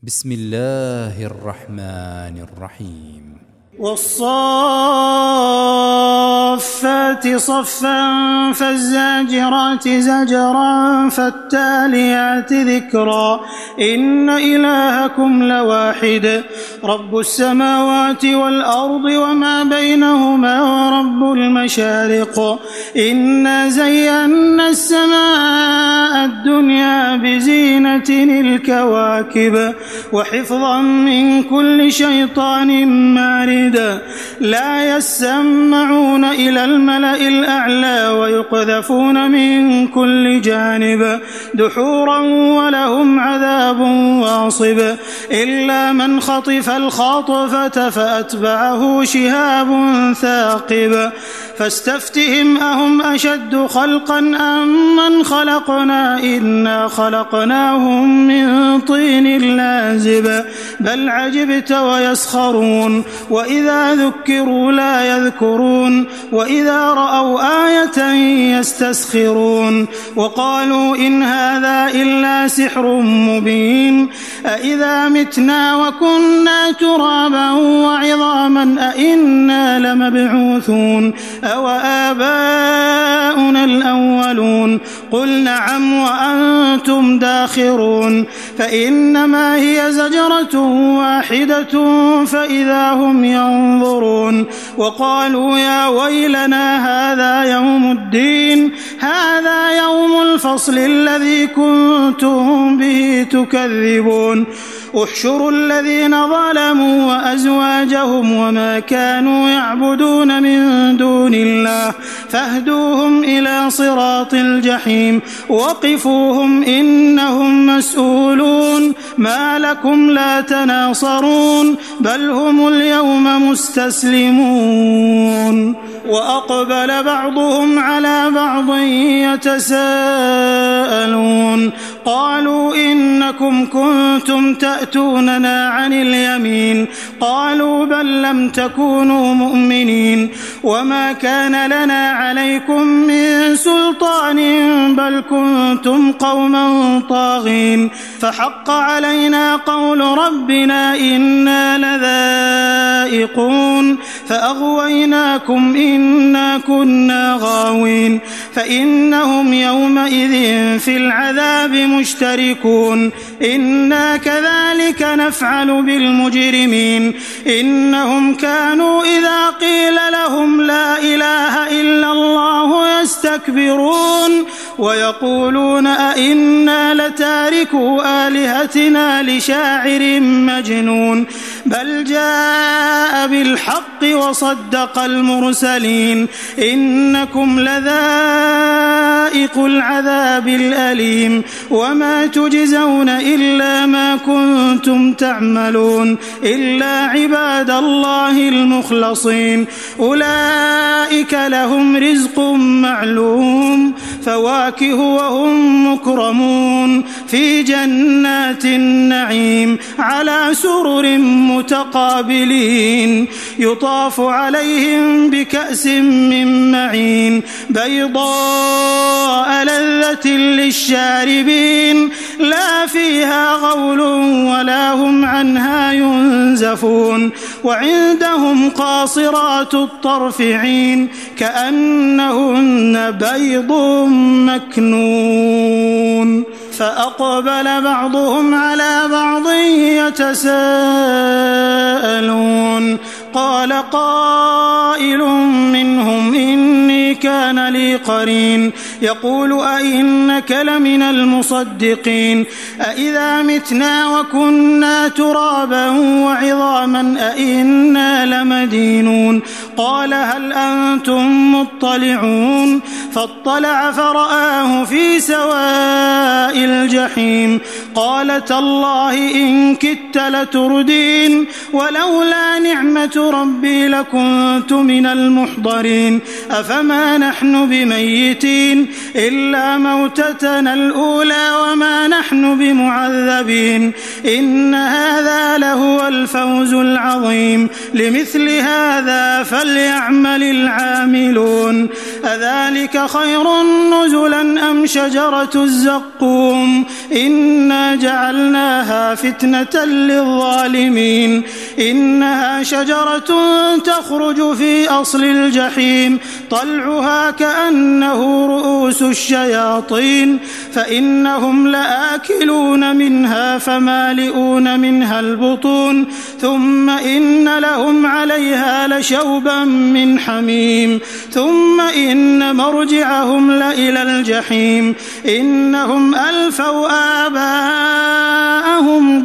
بسم الله الرحمن الرحيم والصافات صفا فالزاجرات زجرا فالتاليات ذكرا إن إلهكم لواحد رب السماوات والأرض وما بينهما ورب المشارق إنا زينا السماء الدنيا بزينة الكواكب وحفظا من كل شيطان مارد لا يسمعون إلى الملأ الأعلى ويقذفون من كل جانب دحورا ولهم عذاب واصب إلا من خطف الخطفة فأتبعه شهاب ثاقب فاستفتهم أهم أشد خلقا أم من خلقنا إنا خلقناهم من طين لازب بل عجبت ويسخرون وإذا ذكروا لا يذكرون وإذا رأوا آية يستسخرون وقالوا إن هذا إلا سحر مبين أإذا متنا وكنا ترابا وعظاما أإنا لمبعوثون أو آباؤنا الأولون قل نعم وأنتم داخرون فإنما هي زجرة واحدة فإذا هم ينظرون وقالوا يا ويلنا هذا يوم الدين هذا يوم الفصل الذي كنتم به تكذبون احشروا الذين ظلموا وأزواجهم وما كانوا يعبدون من دون الله فاهدوهم إلى صراط الجحيم وقفوهم إنهم مسؤولون ما لكم لا تناصرون بل هم اليوم مستسلمون وأقبل بعضهم على بعض يتساءلون قالوا إنكم كنتم تأتوننا عن اليمين قالوا بل لم تكونوا مؤمنين وما كان لنا عليكم من سلطان بل كنتم قوما طاغين فحق علينا قول ربنا إنا لذائقون فأغويناكم إنا كنا غاوين فإنهم يومئذ في العذاب مشتركون إنا كذلك نفعل بالمجرمين إنهم كانوا إذا قيل لهم لا إله إلا الله يستكبرون ويقولون أئنا لتاركوا آلهتنا لشاعر مجنون بل جاء بالحق وصدق المرسلين إنكم لذائق العذاب الأليم وما تجزون إلا ما كنتم تعملون إلا عباد الله المخلصين أولئك لهم رزق معلوم فواكه وهم مكرمون في جنات النعيم على سرر متقابلين يطاف عليهم بكأس من معين بيضاء لذة للشاربين لا فيها غول ولا هم عنها ينزفون وعندهم قاصرات الطرف عين كأنهن بيض مكنون فأقبل بعضهم على بعض يتساءلون قال قائل منهم إني كان لي قرين يقول أئنك لمن المصدقين أئذا متنا وكنا ترابا وعظاما أئنا لمدينون قال هل أنتم مطلعون فاطلع فرآه في سواء الجحيم قال تالله إن كدت لتردين ولولا نعمة ربي لكنت من المحضرين أفما نحن بميتين إلا موتتنا الأولى وما نحن بمعذبين إن هذا لهو الفوز العظيم لمثل هذا فليعمل العاملون أذلك خير نزلا أم شجرة الزقوم إنا جعلناها فتنة للظالمين إنها شجرة تخرج في أصل الجحيم طلعها كأنه رؤوس الشياطين فإنهم لآكلون منها فمالئون منها البطون ثم إن لهم عليها لشوبا من حميم ثم إن مرجعهم لإلى الجحيم إنهم ألفوا آباءهم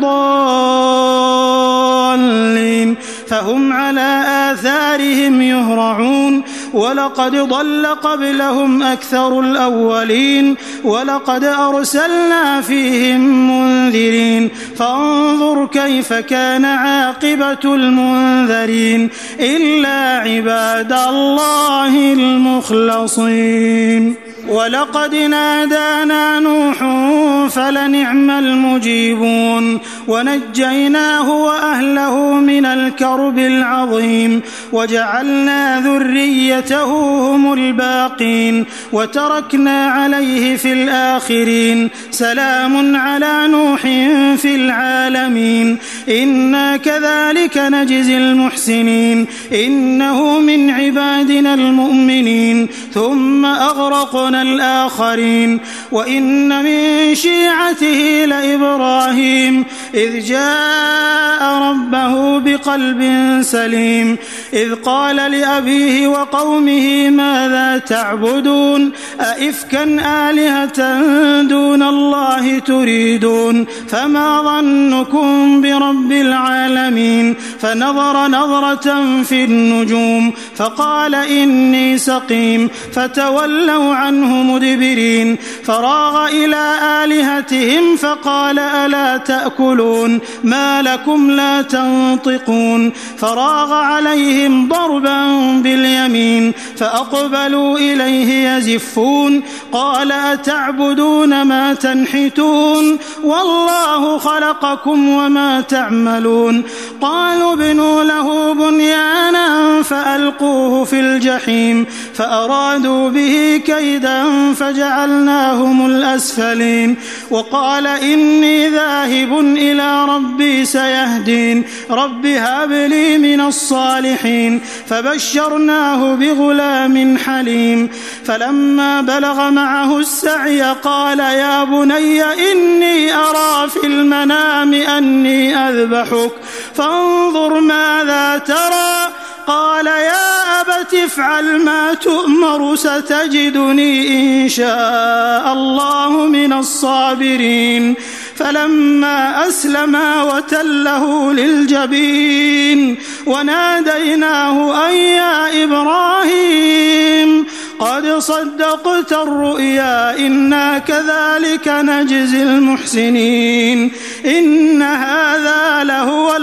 ضالين فهم على آثارهم يهرعون ولقد ضل قبلهم أكثر الأولين ولقد أرسلنا فيهم منذرين فانظر كيف كان عاقبة المنذرين إلا عباد الله المخلصين ولقد نادانا نوح فلنعم المجيبون ونجيناه وأهله من الكرب العظيم وجعلنا ذريته هم الباقين وتركنا عليه في الآخرين سلام على نوح في العالمين إنا كذلك نجزي المحسنين إنه من عبادنا المؤمنين ثم أغرقنا الآخرين وإن من شيعته لإبراهيم إذ جاء ربه بقلب سليم إذ قال لأبيه وقومه ماذا تعبدون أئفكا آلهة دون الله تريدون فما ظنكم برب العالمين فنظر نظرة في النجوم فقال إني سقيم فتولوا عنه مدبرين فراغ إلى آلهتهم فقال ألا تأكلون ما لكم لا تنطقون فراغ عليهم ضربا باليمين فأقبلوا إليه يزفون قال أتعبدون ما تنحتون والله خلقكم وما تعملون قالوا ابنوا له بنيانا فألقوه في الجحيم فأرادوا به كيدا فجعلناهم الأسفلين وقال إني ذاهب إلى ربي سيهدين رب هب لي من الصالحين فبشرناه بغلام حليم فلما بلغ معه السعي قال يا بني إني أرى في المنام أني أذبحك فانظر ماذا ترى قال يا أبت افعل ما تؤمر ستجدني إن شاء الله من الصابرين فلما أسلما وتله للجبين وناديناه أن يا إبراهيم قد صدقت الرؤيا إنا كذلك نجزي المحسنين إن هذا لهو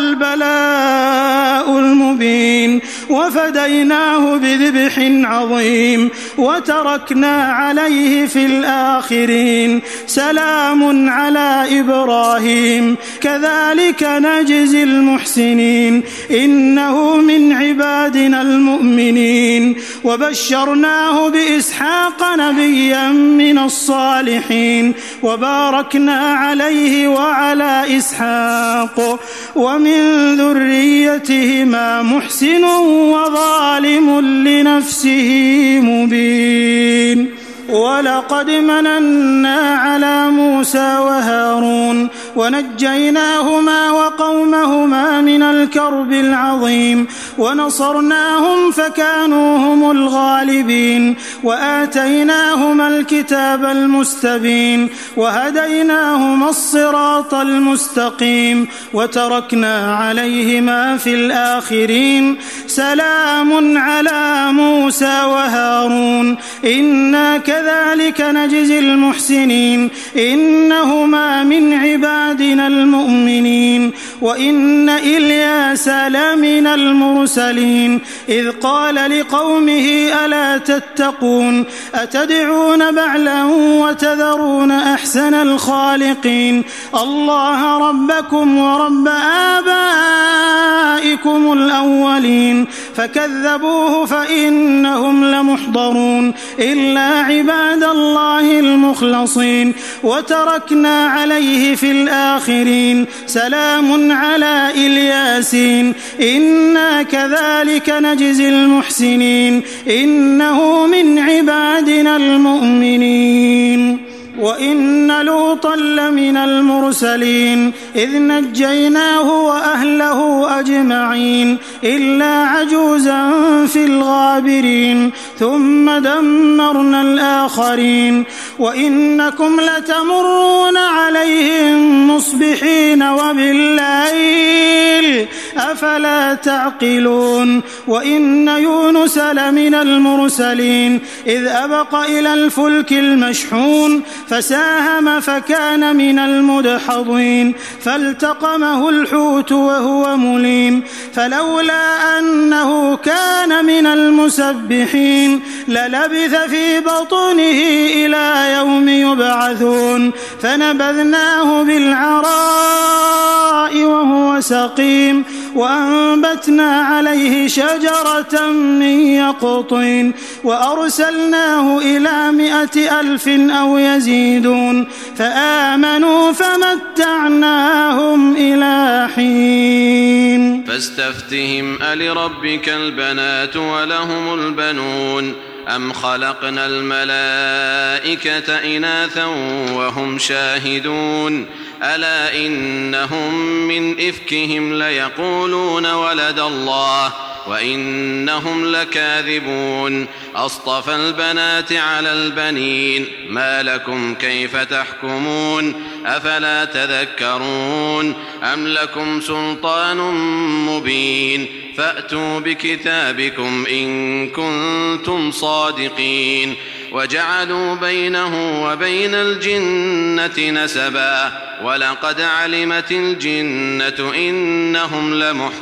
البلاء المبين وفديناه بذبح عظيم وتركنا عليه في الآخرين سلام على إبراهيم كذلك نجزي المحسنين إنه من عبادنا المؤمنين وبشرناه بإسحاق نبيا من الصالحين وباركنا عليه وعلى إسحاق ومن ذريتهما محسن وظالم لنفسه مبين ولقد مننا على موسى وهارون ونجيناهما وقومهما من الكرب العظيم ونصرناهم فكانوا هم الغالبين وآتيناهما الكتاب المستبين وهديناهما الصراط المستقيم وتركنا عليهما في الآخرين سلام على موسى وهارون إنا كذلك نجزي المحسنين إنهما من عبادنا المؤمنين وإن إلياس لمن المرسلين إذ قال لقومه ألا تتقون أتدعون بعلا وتذرون أحسن الخالقين الله ربكم ورب آبائكم الأولين فكذبوه فإنهم لمحضرون إلا عباد الله المخلصين وتركنا عليه في الآخرين سلام على الياسين إنا كذلك نجزي المحسنين إنه من عبادنا المؤمنين وإن لوطا لمن المرسلين إذ نجيناه وأهله أجمعين إلا عجوزا في الغابرين ثم دمرنا الآخرين وإنكم لتمرون عليهم مصبحين وبالليل أفلا تعقلون وإن يونس لمن المرسلين إذ أبق إلى الفلك المشحون فساهم فكان من المدحضين فالتقمه الحوت وهو مليم فلولا أنه كان من المسبحين للبث في بطنه إلى يوم يبعثون فنبذناه بالعراء وهو سقيم وأنبتنا عليه شجرة من يقطين وأرسلناه إلى 100,000 أو يزيدون فآمنوا فمتعناهم إلى حين فاستفتهم ألربك البنات ولهم البنون أم خلقنا الملائكة إناثا وهم شاهدون ألا إنهم من إفكهم ليقولون ولد الله وإنهم لكاذبون أصطفى البنات على البنين ما لكم كيف تحكمون أفلا تذكرون أم لكم سلطان مبين فأتوا بكتابكم إن كنتم صادقين وجعلوا بينه وبين الجنة نسبا ولقد علمت الجنة إنهم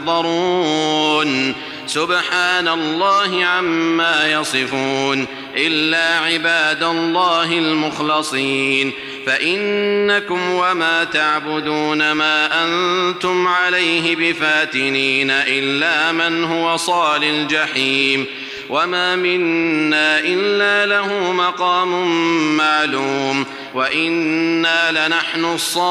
لمحضرون سبحان الله عما يصفون إلا عباد الله المخلصين فإنكم وما تعبدون ما أنتم عليه بفاتنين إلا من هو صال الجحيم وما منا إلا له مقام معلوم وإنا لنحن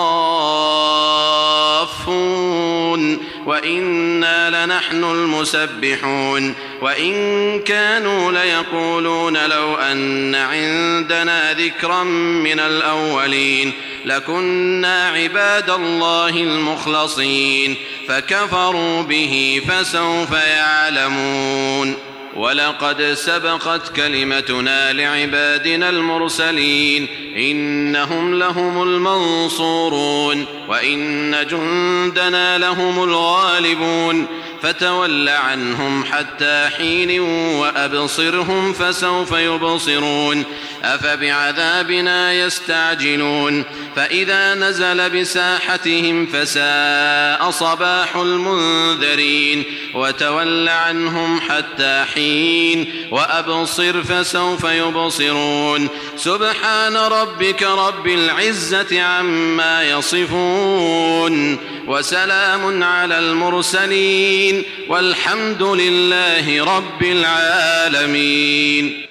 الصافون وإنا لنحن المسبحون وإن كانوا ليقولون لو أن عندنا ذكرا من الأولين لكنا عباد الله المخلصين فكفروا به فسوف يعلمون ولقد سبقت كلمتنا لعبادنا المرسلين إنهم لهم المنصورون وإن جندنا لهم الغالبون فتول عنهم حتى حين وأبصرهم فسوف يبصرون أفبعذابنا يستعجلون فإذا نزل بساحتهم فساء صباح المنذرين وتول عنهم حتى حين وأبصر فسوف يبصرون سبحان ربك رب العزة عما يصفون وسلام على المرسلين والحمد لله رب العالمين.